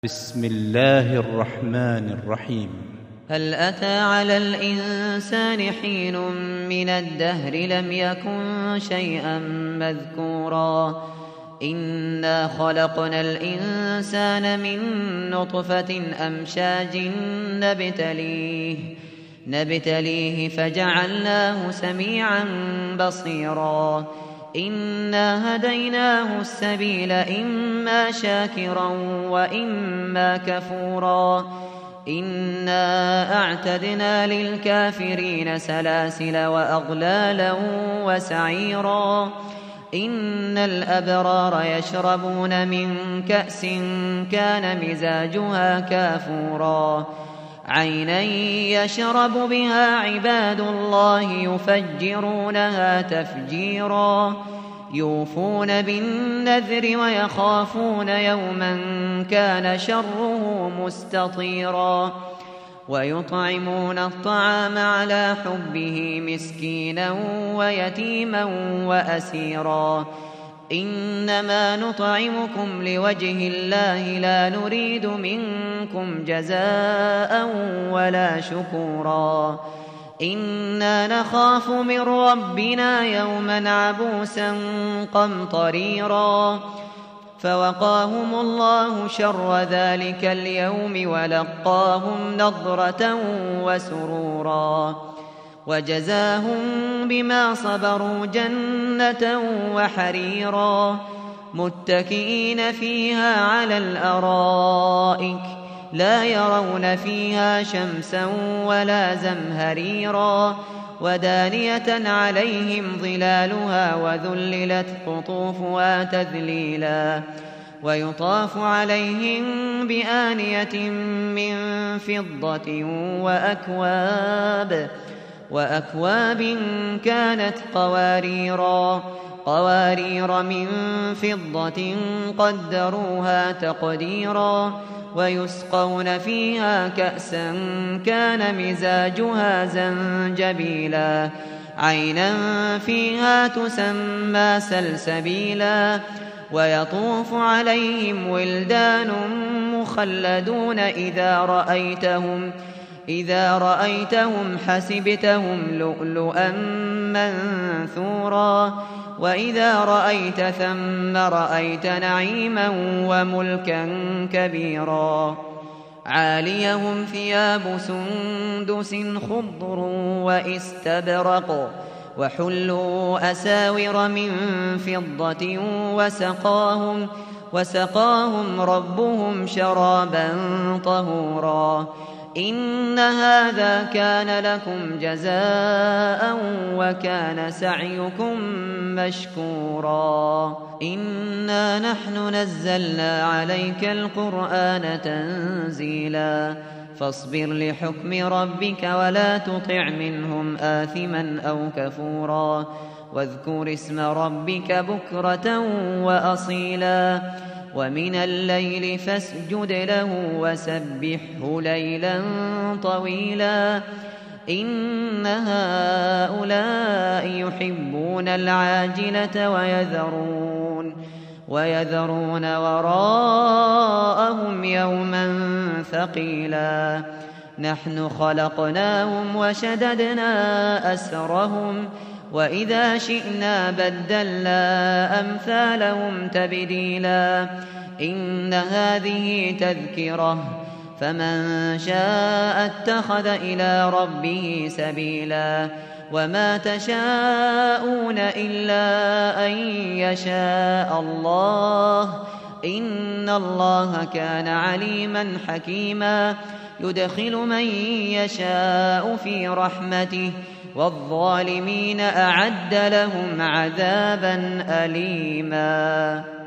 بسم الله الرحمن الرحيم. هل أتى على الإنسان حين من الدهر لم يكن شيئا مذكورا إنا خلقنا الإنسان من نطفة أمشاج نبتليه فجعلناه سميعا بصيرا إنا هديناه السبيل إما شاكرا وإما كفورا إنا أعتدنا للكافرين سلاسل وأغلالا وسعيرا إن الأبرار يشربون من كأس كان مزاجها كافورا عينا يشرب بها عباد الله يفجرونها تفجيرا يوفون بالنذر ويخافون يوما كان شره مستطيرا ويطعمون الطعام على حبه مسكينا ويتيما وأسيرا إنما نطعمكم لوجه الله لا نريد منكم جزاء ولا شكورا إنا نخاف من ربنا يوما عبوسا قمطريرا فوقاهم الله شر ذلك اليوم ولقاهم نضرة وسرورا وجزاهم بما صبروا جنة وحريرا متكئين فيها على الأرائك لا يرون فيها شمسا ولا زمهريرا ودانية عليهم ظلالها وذللت قطوفها تذليلا ويطاف عليهم بآنية من فضة وأكواب كانت قوارير من فضة قدروها تقديرا ويسقون فيها كأسا كان مزاجها زنجبيلا عينا فيها تسمى سلسبيلا ويطوف عليهم ولدان مخلدون إذا رأيتهم حسبتهم لؤلؤا منثورا وإذا رأيت ثم رأيت نعيما وملكا كبيرا عاليهم ثياب سندس خضر واستبرق وحلوا أساور من فضة وسقاهم ربهم شرابا طهورا إن هذا كان لكم جزاء وكان سعيكم مشكورا إنا نحن نزلنا عليك القرآن تنزيلا فاصبر لحكم ربك ولا تطع منهم آثما أو كفورا واذكر اسم ربك بكرة وأصيلا ومن الليل فاسجد له وسبحه ليلا طويلا إن هؤلاء يحبون العاجلة ويذرون وراءهم يوما ثقيلا نحن خلقناهم وشددنا أسرهم وإذا شئنا بدلنا أمثالهم تبديلا إن هذه تذكرة فمن شاء اتخذ إلى ربه سبيلا وما تشاءون إلا أن يشاء الله إن الله كان عليما حكيما يدخل من يشاء في رحمته والظالمين أعد لهم عذابا أليما.